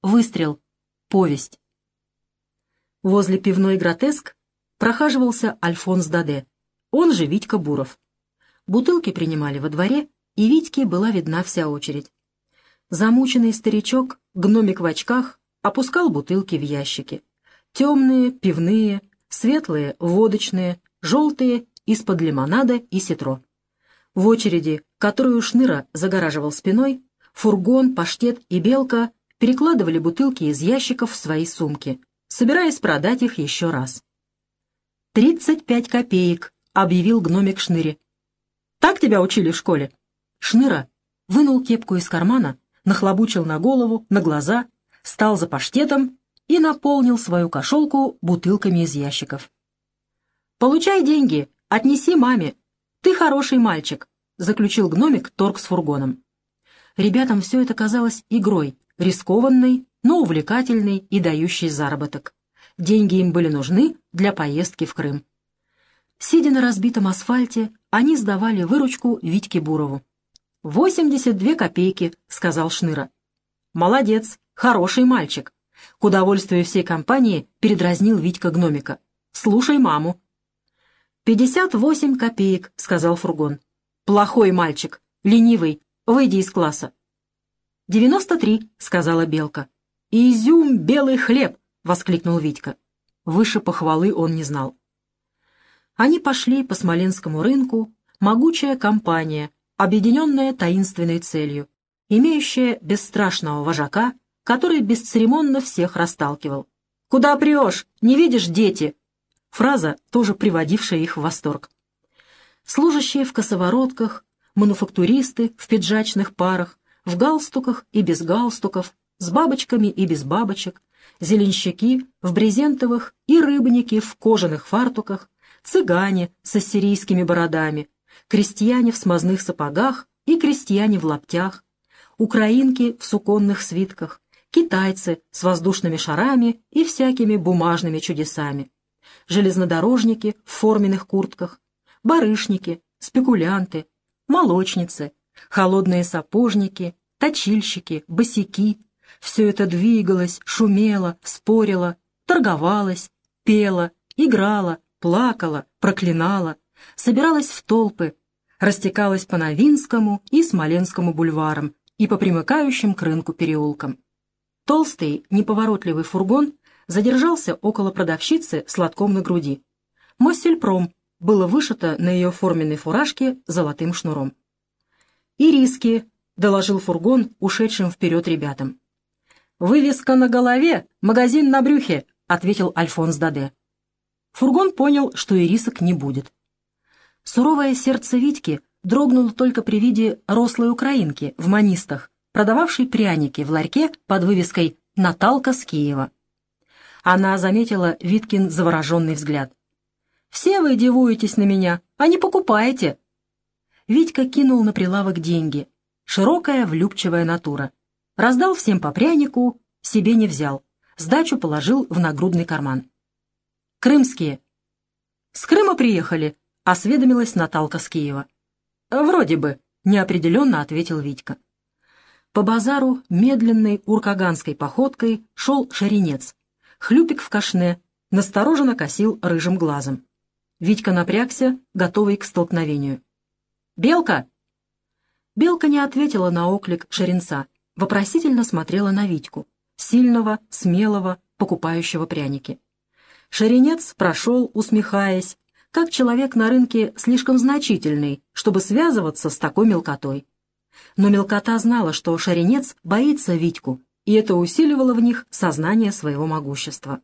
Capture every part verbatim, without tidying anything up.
Выстрел. Повесть. Возле пивной «Гротеск» прохаживался Альфонс Даде, он же Витька Буров. Бутылки принимали во дворе, и Витьке была видна вся очередь. Замученный старичок, гномик в очках, опускал бутылки в ящики. Темные, пивные, светлые, водочные, желтые, из-под лимонада и ситро. В очереди, которую Шныра загораживал спиной, фургон, паштет и белка перекладывали бутылки из ящиков в свои сумки, собираясь продать их еще раз. «Тридцать пять копеек», — объявил гномик Шныре. «Так тебя учили в школе?» Шныра вынул кепку из кармана, нахлобучил на голову, на глаза, стал за паштетом и наполнил свою кошелку бутылками из ящиков. «Получай деньги, отнеси маме. Ты хороший мальчик», — заключил гномик торг с фургоном. Ребятам все это казалось игрой, рискованной, но увлекательной и дающей заработок. Деньги им были нужны для поездки в Крым. Сидя на разбитом асфальте, они сдавали выручку Витьке Бурову. «Восемьдесят две копейки», — сказал Шныра. «Молодец, хороший мальчик», — к удовольствию всей компании передразнил Витька гномика. «Слушай маму». «Пятьдесят восемь копеек», — сказал фургон. «Плохой мальчик, ленивый, выйди из класса». «Девяносто три», — сказала белка. «Изюм, белый хлеб», — воскликнул Витька. Выше похвалы он не знал. Они пошли по Смоленскому рынку, могучая компания, объединенная таинственной целью, имеющая бесстрашного вожака, который бесцеремонно всех расталкивал. «Куда прешь? Не видишь, дети?» Фраза, тоже приводившая их в восторг. Служащие в косоворотках, мануфактуристы в пиджачных парах, в галстуках и без галстуков, с бабочками и без бабочек, зеленщики в брезентовых и рыбники в кожаных фартуках, цыгане с ассирийскими бородами, крестьяне в смазных сапогах и крестьяне в лаптях, украинки в суконных свитках, китайцы с воздушными шарами и всякими бумажными чудесами, железнодорожники в форменных куртках, барышники, спекулянты, молочницы, холодные сапожники, точильщики, босяки. Все это двигалось, шумело, спорило, торговалось, пело, играло, плакало, проклинало, собиралось в толпы, растекалось по Новинскому и Смоленскому бульварам и по примыкающим к рынку переулкам. Толстый, неповоротливый фургон задержался около продавщицы с лотком на груди. «Моссельпром» было вышито на ее форменной фуражке золотым шнуром. «Ириски», — доложил фургон ушедшим вперед ребятам. «Вывеска на голове, магазин на брюхе», — ответил Альфонс Даде. Фургон понял, что ирисок не будет. Суровое сердце Витьки дрогнуло только при виде рослой украинки в манистах, продававшей пряники в ларьке под вывеской «Наталка с Киева». Она заметила Виткин завороженный взгляд. «Все вы дивуетесь на меня, а не покупаете». Витька кинул на прилавок деньги. Широкая, влюбчивая натура. Раздал всем по прянику, себе не взял. Сдачу положил в нагрудный карман. «Крымские». «С Крыма приехали», — осведомилась Наталка с Киева. «Вроде бы», — неопределенно ответил Витька. По базару медленной уркаганской походкой шел шаренец. Хлюпик в кашне настороженно косил рыжим глазом. Витька напрягся, готовый к столкновению. «Белка!» Белка не ответила на оклик шаренца, вопросительно смотрела на Витьку, сильного, смелого, покупающего пряники. Шаренец прошел, усмехаясь, как человек на рынке слишком значительный, чтобы связываться с такой мелкотой. Но мелкота знала, что шаренец боится Витьку, и это усиливало в них сознание своего могущества.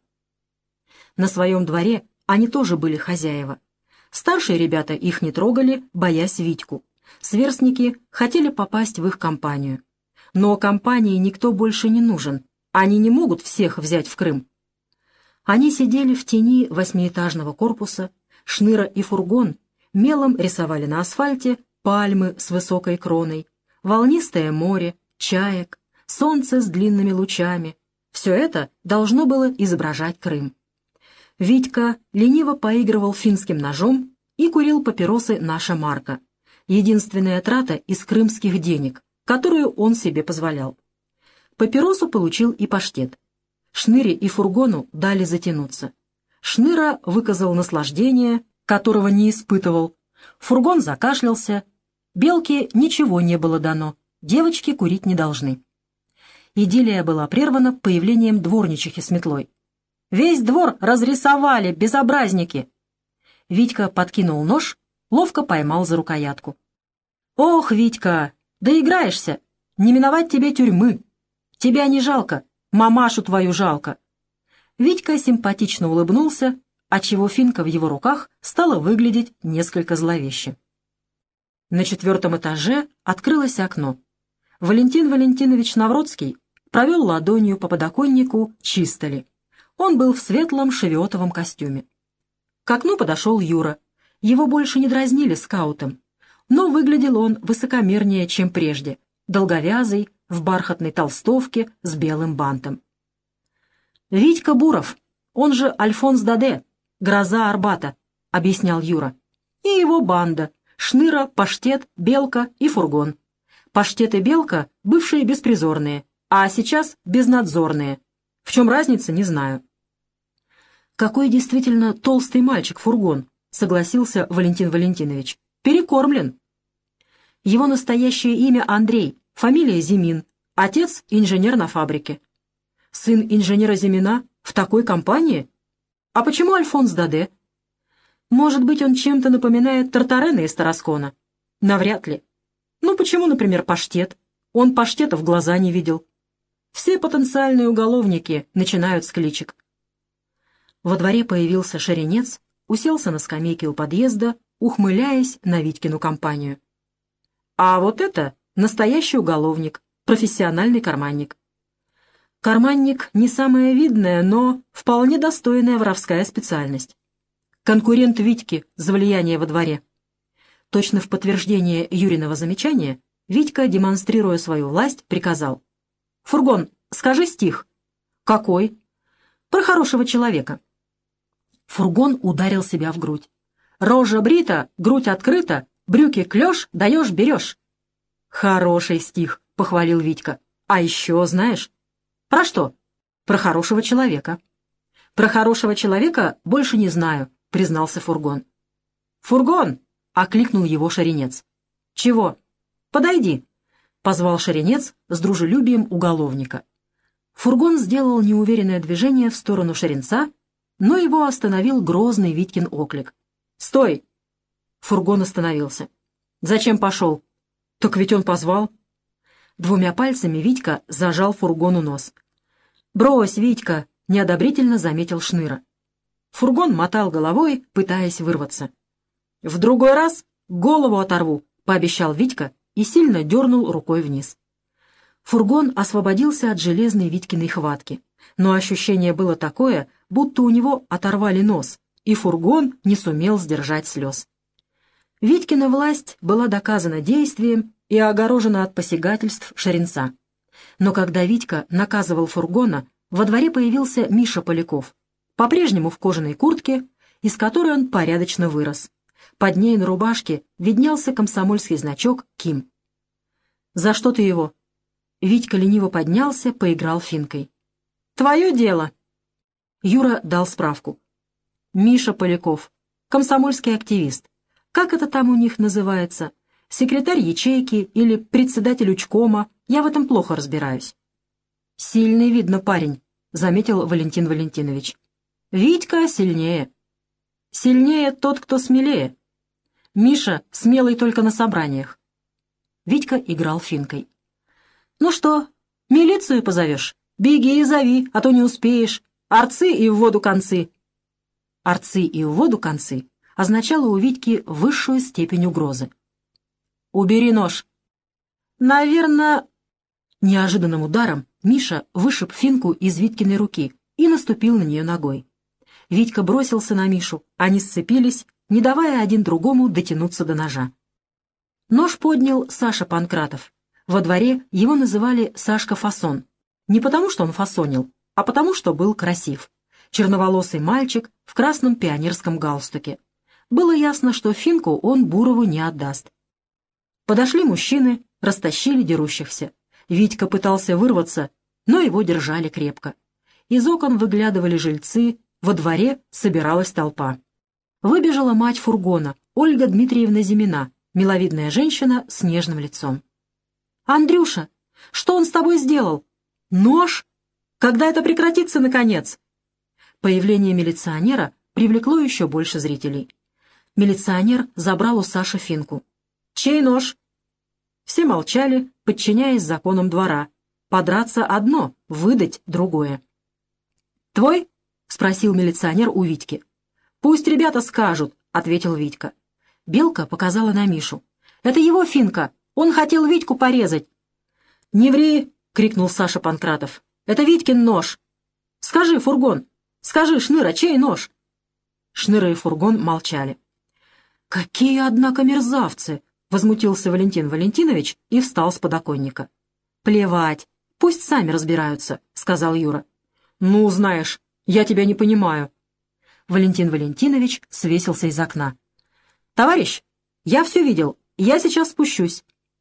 На своем дворе они тоже были хозяева. Старшие ребята их не трогали, боясь Витьку. Сверстники хотели попасть в их компанию. Но компании никто больше не нужен, они не могут всех взять в Крым. Они сидели в тени восьмиэтажного корпуса, Шныра и фургон мелом рисовали на асфальте пальмы с высокой кроной, волнистое море, чаек, солнце с длинными лучами. Все это должно было изображать Крым. Витька лениво поигрывал финским ножом и курил папиросы «Наша марка», единственная трата из крымских денег, которую он себе позволял. Папиросу получил и паштет. Шныре и фургону дали затянуться. Шныра выказал наслаждение, которого не испытывал. Фургон закашлялся. Белке ничего не было дано. Девочки курить не должны. Идиллия была прервана появлением дворничихи с метлой. «Весь двор разрисовали, безобразники!» Витька подкинул нож, ловко поймал за рукоятку. «Ох, Витька, доиграешься! Не миновать тебе тюрьмы! Тебя не жалко, мамашу твою жалко!» Витька симпатично улыбнулся, отчего финка в его руках стала выглядеть несколько зловеще. На четвертом этаже открылось окно. Валентин Валентинович Навродский провел ладонью по подоконнику, чисто ли. Он был в светлом шевиотовом костюме. К окну подошел Юра. Его больше не дразнили скаутом, но выглядел он высокомернее, чем прежде, долговязый, в бархатной толстовке с белым бантом. «Витька Буров, он же Альфонс Даде, гроза Арбата», — объяснял Юра. «И его банда — Шныра, Паштет, Белка и Фургон. Паштет и Белка — бывшие беспризорные, а сейчас безнадзорные. В чем разница, не знаю». «Какой действительно толстый мальчик Фургон», — согласился Валентин Валентинович. «Перекормлен». Его настоящее имя Андрей, фамилия Зимин, отец — инженер на фабрике. Сын инженера Зимина в такой компании? А почему Альфонс Даде? Может быть, он чем-то напоминает Тартарена из Тараскона? Навряд ли. Ну, почему, например, Паштет? Он Паштета в глаза не видел. Все потенциальные уголовники начинают с кличек. Во дворе появился Шеренец, уселся на скамейке у подъезда, ухмыляясь на Витькину компанию. А вот это настоящий уголовник, профессиональный карманник. Карманник не самая видная, но вполне достойная воровская специальность. Конкурент Витьки за влияние во дворе. Точно в подтверждение Юриного замечания Витька, демонстрируя свою власть, приказал: «Фургон, скажи стих». «Какой?» «Про хорошего человека». Фургон ударил себя в грудь. «Рожа брита, грудь открыта, брюки клёшь, даешь-берешь». «Хороший стих», — похвалил Витька. «А еще знаешь?» «Про что?» «Про хорошего человека». «Про хорошего человека больше не знаю», — признался Фургон. «Фургон!» — окликнул его Шеренец. «Чего?» «Подойди», — позвал Шеренец с дружелюбием уголовника. Фургон сделал неуверенное движение в сторону Шеренца, но его остановил грозный Витькин оклик. «Стой!» Фургон остановился. «Зачем пошел?» «Так ведь он позвал». Двумя пальцами Витька зажал Фургону нос. «Брось, Витька!» — неодобрительно заметил Шныра. Фургон мотал головой, пытаясь вырваться. «В другой раз голову оторву», — пообещал Витька и сильно дернул рукой вниз. Фургон освободился от железной Витькиной хватки, но ощущение было такое, будто у него оторвали нос, и Фургон не сумел сдержать слез. Витькина власть была доказана действием и огорожена от посягательств Шеренца. Но когда Витька наказывал Фургона, во дворе появился Миша Поляков, по-прежнему в кожаной куртке, из которой он порядочно вырос. Под ней на рубашке виднелся комсомольский значок «Ким». «За что ты его?» Витька лениво поднялся, поиграл финкой. «Твое дело!» Юра дал справку. «Миша Поляков, комсомольский активист. Как это там у них называется? Секретарь ячейки или председатель учкома? Я в этом плохо разбираюсь». «Сильный, видно, парень», — заметил Валентин Валентинович. «Витька сильнее». «Сильнее тот, кто смелее. Миша смелый только на собраниях». Витька играл финкой. «Ну что, милицию позовешь? Беги и зови, а то не успеешь. Арцы и в воду концы». «Арцы и в воду концы» означало у Витьки высшую степень угрозы. «Убери нож». «Наверное...» Неожиданным ударом Миша вышиб финку из Витькиной руки и наступил на нее ногой. Витька бросился на Мишу, они сцепились, не давая один другому дотянуться до ножа. Нож поднял Саша Панкратов. Во дворе его называли Сашка Фасон. Не потому, что он фасонил, а потому, что был красив. Черноволосый мальчик в красном пионерском галстуке. Было ясно, что финку он Бурову не отдаст. Подошли мужчины, растащили дерущихся. Витька пытался вырваться, но его держали крепко. Из окон выглядывали жильцы, во дворе собиралась толпа. Выбежала мать фургона, Ольга Дмитриевна Зимина, миловидная женщина с нежным лицом. «Андрюша, что он с тобой сделал? Нож? Когда это прекратится, наконец?» Появление милиционера привлекло еще больше зрителей. Милиционер забрал у Саши финку. «Чей нож?» Все молчали, подчиняясь законам двора. Подраться одно, выдать другое. «Твой?» — спросил милиционер у Витьки. «Пусть ребята скажут», — ответил Витька. Белка показала на Мишу. «Это его финка. Он хотел Витьку порезать». «Не ври!» — крикнул Саша Панкратов. «Это Витькин нож. Скажи, Фургон, скажи, Шныра, чей нож?» Шныра и Фургон молчали. «Какие, однако, мерзавцы!» — возмутился Валентин Валентинович и встал с подоконника. «Плевать, пусть сами разбираются», — сказал Юра. «Ну, знаешь, я тебя не понимаю». Валентин Валентинович свесился из окна. «Товарищ, я все видел, я сейчас спущусь».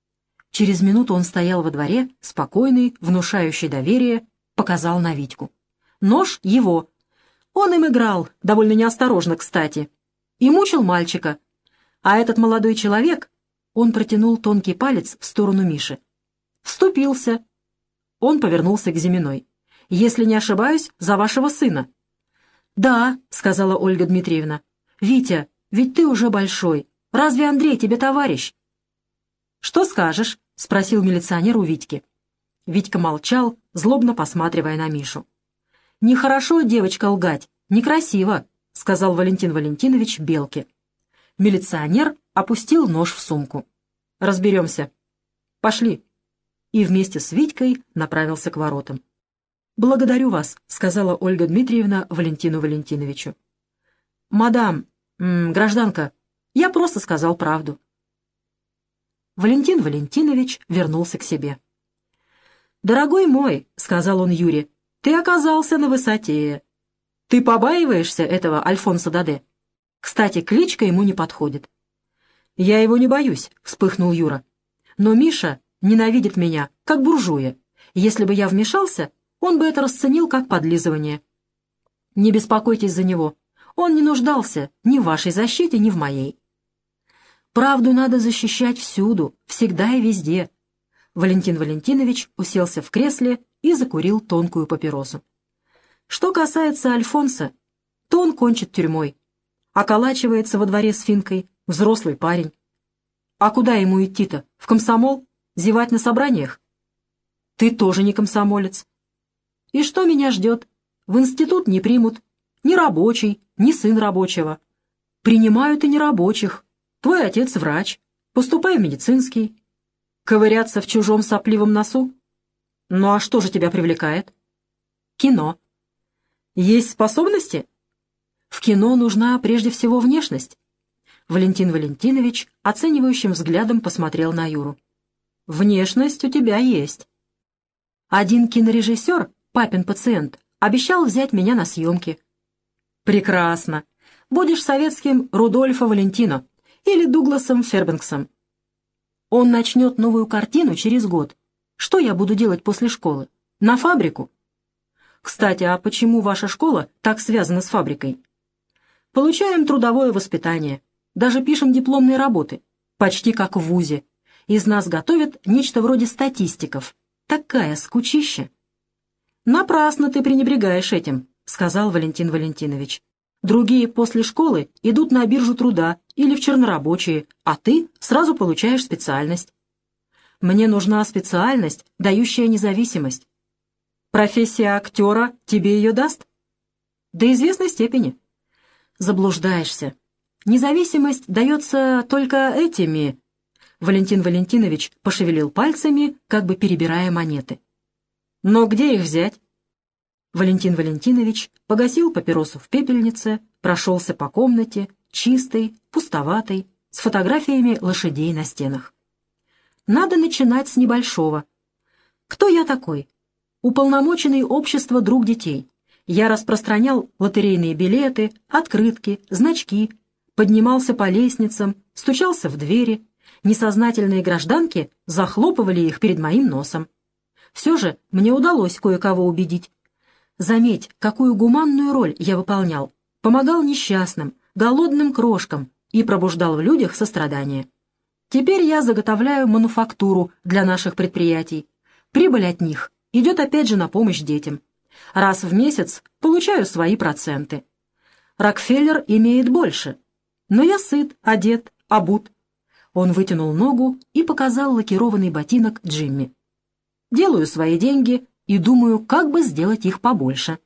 Через минуту он стоял во дворе, спокойный, внушающий доверие, показал на Витьку. Нож его. Он им играл, довольно неосторожно, кстати, и мучил мальчика. А этот молодой человек, он протянул тонкий палец в сторону Миши, вступился. Он повернулся к Зиминой. «Если не ошибаюсь, за вашего сына». «Да», — сказала Ольга Дмитриевна. «Витя, ведь ты уже большой. Разве Андрей тебе товарищ?» «Что скажешь?» — спросил милиционер у Витьки. Витька молчал, злобно посматривая на Мишу. «Нехорошо, девочка, лгать. Некрасиво», — сказал Валентин Валентинович Белке. Милиционер опустил нож в сумку. «Разберемся. Пошли». И вместе с Витькой направился к воротам. «Благодарю вас», — сказала Ольга Дмитриевна Валентину Валентиновичу. «Мадам, м, гражданка, я просто сказал правду». Валентин Валентинович вернулся к себе. «Дорогой мой», — сказал он Юре, — «ты оказался на высоте. Ты побаиваешься этого Альфонса Даде? Кстати, кличка ему не подходит». «Я его не боюсь», — вспыхнул Юра. «Но Миша ненавидит меня, как буржуя. Если бы я вмешался, он бы это расценил как подлизывание. Не беспокойтесь за него. Он не нуждался ни в вашей защите, ни в моей. Правду надо защищать всюду, всегда и везде». Валентин Валентинович уселся в кресле и закурил тонкую папиросу. «Что касается Альфонса, то он кончит тюрьмой. Околачивается во дворе с финкой, взрослый парень. А куда ему идти-то? В комсомол? Зевать на собраниях? Ты тоже не комсомолец. И что меня ждет? В институт не примут. Ни рабочий, ни сын рабочего. Принимают и нерабочих. Твой отец врач. Поступай в медицинский. Ковыряться в чужом сопливом носу? Ну а что же тебя привлекает? Кино. Есть способности? В кино нужна прежде всего внешность. Валентин Валентинович оценивающим взглядом посмотрел на Юру. Внешность у тебя есть. Один кинорежиссер, папин пациент, обещал взять меня на съемки. Прекрасно. Будешь советским Рудольфо Валентино или Дугласом Фербенксом. Он начнет новую картину через год. Что я буду делать после школы? На фабрику? Кстати, а почему ваша школа так связана с фабрикой? Получаем трудовое воспитание. Даже пишем дипломные работы. Почти как в вузе. Из нас готовят нечто вроде статистиков. Такая скучища. «Напрасно ты пренебрегаешь этим», — сказал Валентин Валентинович. «Другие после школы идут на биржу труда или в чернорабочие, а ты сразу получаешь специальность. Мне нужна специальность, дающая независимость. Профессия актера тебе ее даст? До известной степени. Заблуждаешься. Независимость дается только этими...» Валентин Валентинович пошевелил пальцами, как бы перебирая монеты. «Но где их взять?» Валентин Валентинович погасил папиросу в пепельнице, прошелся по комнате, чистой, пустоватой, с фотографиями лошадей на стенах. «Надо начинать с небольшого. Кто я такой? Уполномоченный общества «Друг детей». Я распространял лотерейные билеты, открытки, значки, поднимался по лестницам, стучался в двери. Несознательные гражданки захлопывали их перед моим носом. Все же мне удалось кое-кого убедить. Заметь, какую гуманную роль я выполнял. Помогал несчастным, голодным крошкам и пробуждал в людях сострадание. Теперь я заготовляю мануфактуру для наших предприятий. Прибыль от них идет опять же на помощь детям. Раз в месяц получаю свои проценты. Рокфеллер имеет больше. Но я сыт, одет, обут. Он вытянул ногу и показал лакированный ботинок Джимми. Делаю свои деньги и думаю, как бы сделать их побольше.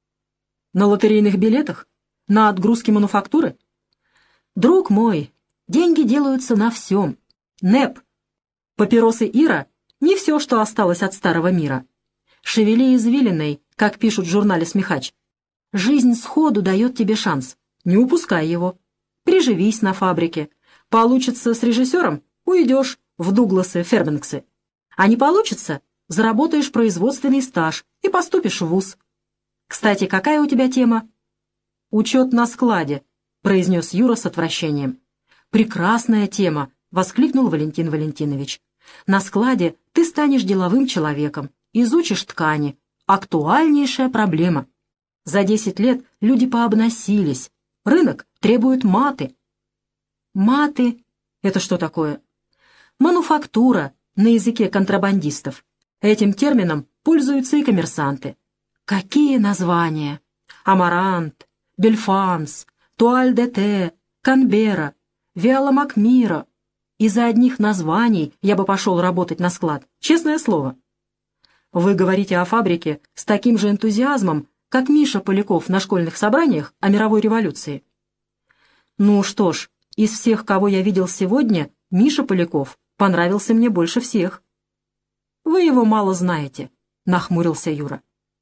На лотерейных билетах? На отгрузке мануфактуры? Друг мой, деньги делаются на всем. НЭП. Папиросы Ира — не все, что осталось от старого мира. Шевели извилиной, как пишут в журнале «Смехач». Жизнь сходу дает тебе шанс. Не упускай его. Приживись на фабрике. Получится с режиссером — уйдешь в Дугласы, Фербенксы. А не получится — заработаешь производственный стаж и поступишь в вуз. Кстати, какая у тебя тема? «Учет на складе», — произнес Юра с отвращением. «Прекрасная тема», — воскликнул Валентин Валентинович. «На складе ты станешь деловым человеком, изучишь ткани. Актуальнейшая проблема. За десять лет люди пообносились. Рынок требует маты». «Маты? Это что такое?» «Мануфактура на языке контрабандистов. Этим термином пользуются и коммерсанты. Какие названия? Амарант, Бельфанс, Туаль-де-Те, Канбера, Виала Макмира. Из-за одних названий я бы пошел работать на склад, честное слово». «Вы говорите о фабрике с таким же энтузиазмом, как Миша Поляков на школьных собраниях о мировой революции». «Ну что ж, из всех, кого я видел сегодня, Миша Поляков понравился мне больше всех». «Вы его мало знаете», — нахмурился Юра.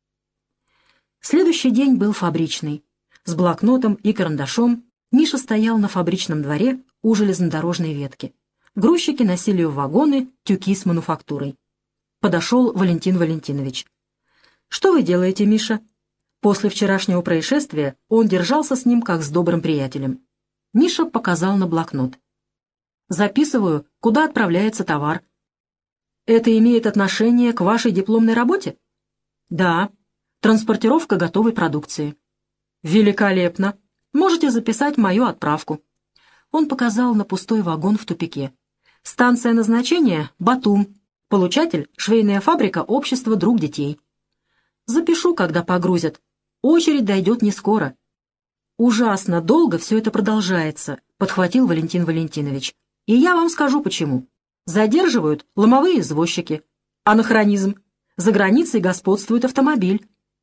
Следующий день был фабричный. С блокнотом и карандашом Миша стоял на фабричном дворе у железнодорожной ветки. Грузчики носили в вагоны тюки с мануфактурой. Подошел Валентин Валентинович. «Что вы делаете, Миша?» После вчерашнего происшествия он держался с ним как с добрым приятелем. Миша показал на блокнот. «Записываю, куда отправляется товар». «Это имеет отношение к вашей дипломной работе?» «Да. Транспортировка готовой продукции». «Великолепно. Можете записать мою отправку». Он показал на пустой вагон в тупике. «Станция назначения — Батум. Получатель — швейная фабрика общества «Друг детей». «Запишу, когда погрузят. Очередь дойдет не скоро». «Ужасно долго все это продолжается», — подхватил Валентин Валентинович. «И я вам скажу, почему. Задерживают ломовые извозчики. Анахронизм. За границей господствует автомобиль».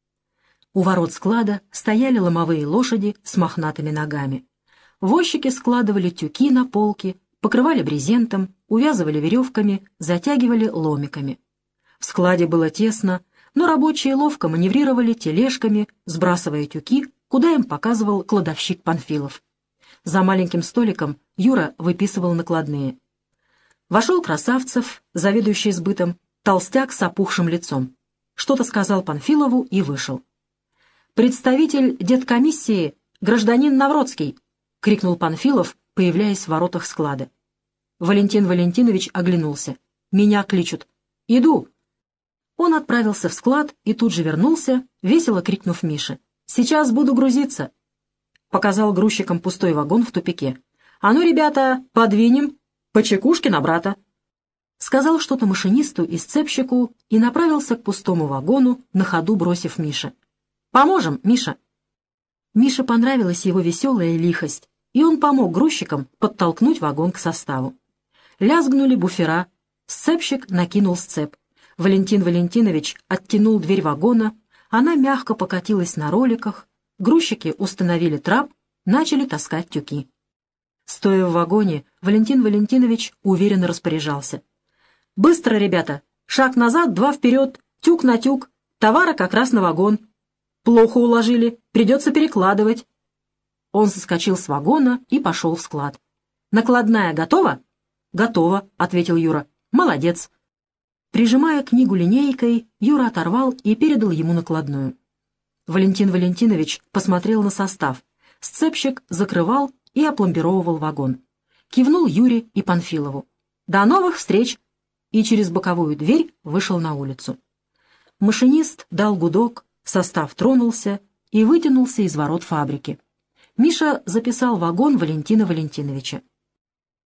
У ворот склада стояли ломовые лошади с мохнатыми ногами. Возчики складывали тюки на полки, покрывали брезентом, увязывали веревками, затягивали ломиками. В складе было тесно, но рабочие ловко маневрировали тележками, сбрасывая тюки, куда им показывал кладовщик Панфилов. За маленьким столиком Юра выписывал накладные. Вошел Красавцев, заведующий сбытом, толстяк с опухшим лицом. Что-то сказал Панфилову и вышел. «Представитель деткомиссии, гражданин Навродский!» — крикнул Панфилов, появляясь в воротах склада. Валентин Валентинович оглянулся. «Меня кличут». «Иду». Он отправился в склад и тут же вернулся, весело крикнув Мише. «Сейчас буду грузиться». Показал грузчикам пустой вагон в тупике. «А ну, ребята, подвинем. По чекушке на брата». Сказал что-то машинисту и сцепщику и направился к пустому вагону, на ходу бросив Мише. «Поможем, Миша». Мише понравилась его веселая лихость, и он помог грузчикам подтолкнуть вагон к составу. Лязгнули буфера, сцепщик накинул сцеп. Валентин Валентинович оттянул дверь вагона, она мягко покатилась на роликах, грузчики установили трап, начали таскать тюки. Стоя в вагоне, Валентин Валентинович уверенно распоряжался. «Быстро, ребята! Шаг назад, два вперед, тюк на тюк, товара как раз на вагон. Плохо уложили, придется перекладывать». Он соскочил с вагона и пошел в склад. «Накладная готова?» «Готова», — ответил Юра. «Молодец». Прижимая книгу линейкой, Юра оторвал и передал ему накладную. Валентин Валентинович посмотрел на состав. Сцепщик закрывал и опломбировывал вагон. Кивнул Юре и Панфилову. «До новых встреч!» И через боковую дверь вышел на улицу. Машинист дал гудок, состав тронулся и вытянулся из ворот фабрики. Миша записал вагон Валентина Валентиновича.